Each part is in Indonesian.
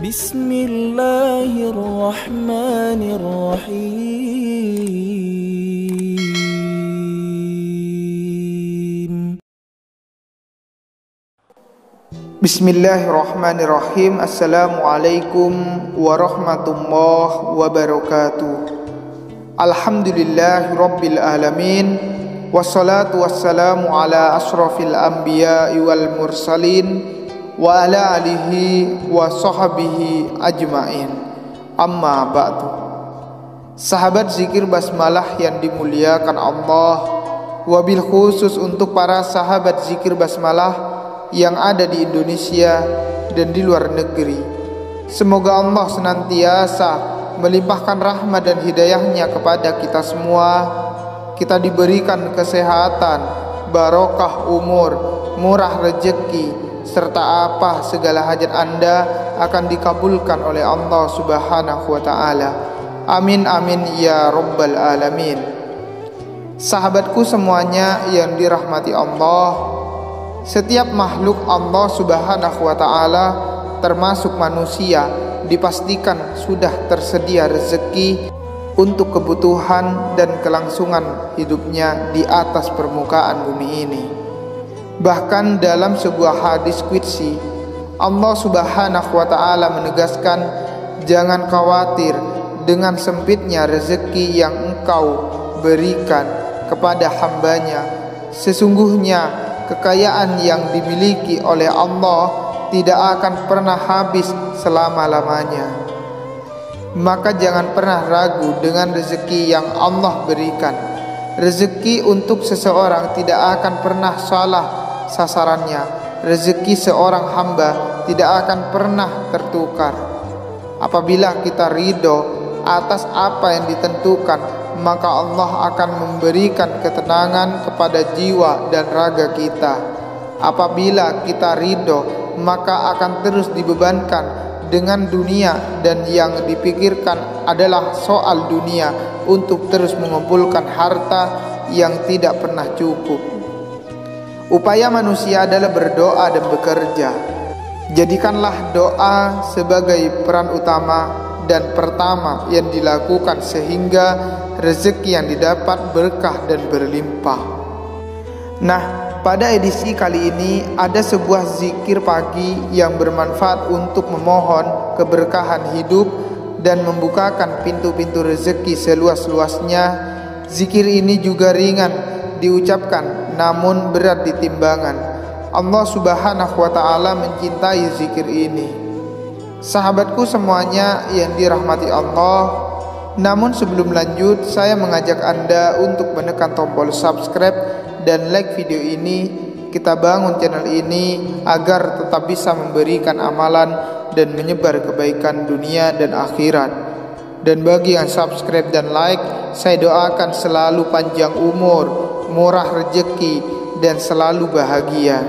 Bismillahirrahmanirrahim. Bismillahirrahmanirrahim. Assalamualaikum warahmatullahi wabarakatuh. Alhamdulillahi rabbil alamin. Wassalatu wassalamu ala ashrafil anbiya'i wal mursalin wa ala alihi wa sahbihi ajma'in. Amma ba'du. Sahabat zikir basmalah yang dimuliakan Allah, wabil khusus untuk para sahabat zikir basmalah yang ada di Indonesia dan di luar negeri. Semoga Allah senantiasa melimpahkan rahmat dan hidayahnya kepada kita semua. Kita diberikan kesehatan, barokah umur, murah rezeki, serta apa segala hajat Anda akan dikabulkan oleh Allah Subhanahu wa ta'ala. Amin amin ya rabbal alamin. Sahabatku semuanya yang dirahmati Allah, setiap makhluk Allah Subhanahu wa ta'ala termasuk manusia dipastikan sudah tersedia rezeki untuk kebutuhan dan kelangsungan hidupnya di atas permukaan bumi ini. Bahkan dalam sebuah hadis qudsi, Allah Subhanahu wa ta'ala menegaskan, jangan khawatir dengan sempitnya rezeki yang engkau berikan kepada hambanya. Sesungguhnya kekayaan yang dimiliki oleh Allah tidak akan pernah habis selama-lamanya. Maka jangan pernah ragu dengan rezeki yang Allah berikan. Rezeki untuk seseorang tidak akan pernah salah sasarannya. Rezeki seorang hamba tidak akan pernah tertukar. Apabila kita ridho atas apa yang ditentukan, maka Allah akan memberikan ketenangan kepada jiwa dan raga kita. Apabila kita ridho, maka akan terus dibebankan dengan dunia, dan yang dipikirkan adalah soal dunia untuk terus mengumpulkan harta yang tidak pernah cukup. Upaya manusia adalah berdoa dan bekerja. Jadikanlah doa sebagai peran utama dan pertama yang dilakukan sehingga rezeki yang didapat berkah dan berlimpah. Nah, pada edisi kali ini ada sebuah zikir pagi yang bermanfaat untuk memohon keberkahan hidup dan membukakan pintu-pintu rezeki seluas-luasnya. Zikir ini juga ringan diucapkan namun berat di timbangan. Allah Subhanahu wa ta'ala mencintai zikir ini. Sahabatku semuanya yang dirahmati Allah, namun sebelum lanjut saya mengajak Anda untuk menekan tombol subscribe dan like video ini. Kita bangun channel ini agar tetap bisa memberikan amalan dan menyebar kebaikan dunia dan akhirat. Dan bagi yang subscribe dan like, saya doakan selalu panjang umur, murah rezeki, dan selalu bahagia.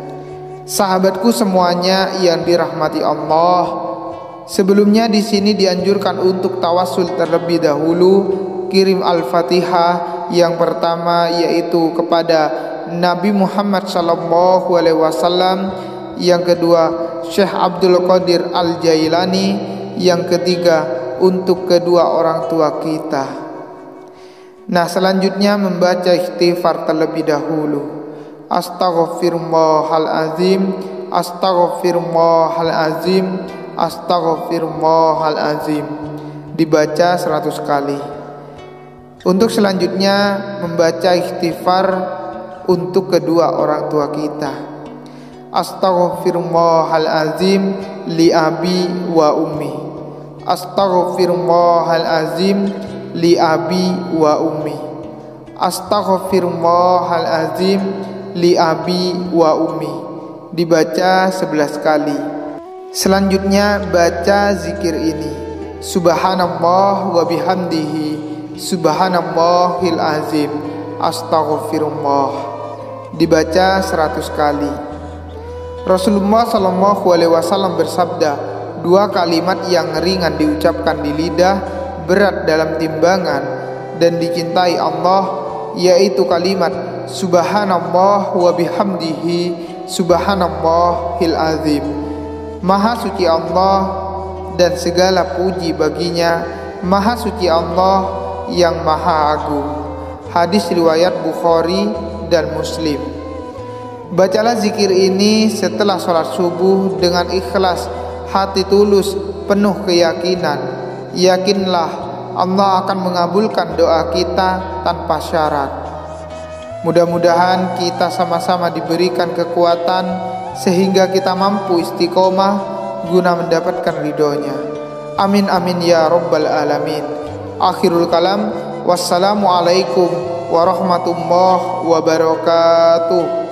Sahabatku semuanya yang dirahmati Allah, sebelumnya di sini dianjurkan untuk tawasul terlebih dahulu. Kirim Al-Fatihah yang pertama yaitu kepada Nabi Muhammad sallallahu alaihi wasallam, yang kedua Syekh Abdul Qadir Al-Jailani, yang ketiga untuk kedua orang tua kita. Nah, selanjutnya membaca istighfar terlebih dahulu. Astaghfirullahalazim, astaghfirullahalazim, astaghfirullahalazim. Dibaca 100 kali. Untuk selanjutnya membaca istighfar untuk kedua orang tua kita. Astaghfirullahalazim li abi wa ummi. Astaghfirullahalazim li abi wa ummi. Astaghfirullahalazim li abi wa ummi. Dibaca 11 kali. Selanjutnya baca zikir ini. Subhanallah wa bihamdihi, subhanallahil azim, astaghfirullah. Dibaca 100 kali. Rasulullah sallallahu alaihi wasallam bersabda, dua kalimat yang ringan diucapkan di lidah, berat dalam timbangan dan dicintai Allah, yaitu kalimat subhanallah wa bihamdihi, subhanallahil azim. Maha suci Allah dan segala puji baginya. Maha suci Allah yang maha agung. Hadis riwayat Bukhari dan Muslim. Bacalah zikir ini setelah sholat subuh dengan ikhlas, hati tulus, penuh keyakinan. Yakinlah Allah akan mengabulkan doa kita tanpa syarat. Mudah-mudahan kita sama-sama diberikan kekuatan sehingga kita mampu istiqomah guna mendapatkan ridhonya. Amin amin ya rabbal alamin. Akhirul kalam. Wassalamualaikum warahmatullahi wabarakatuh.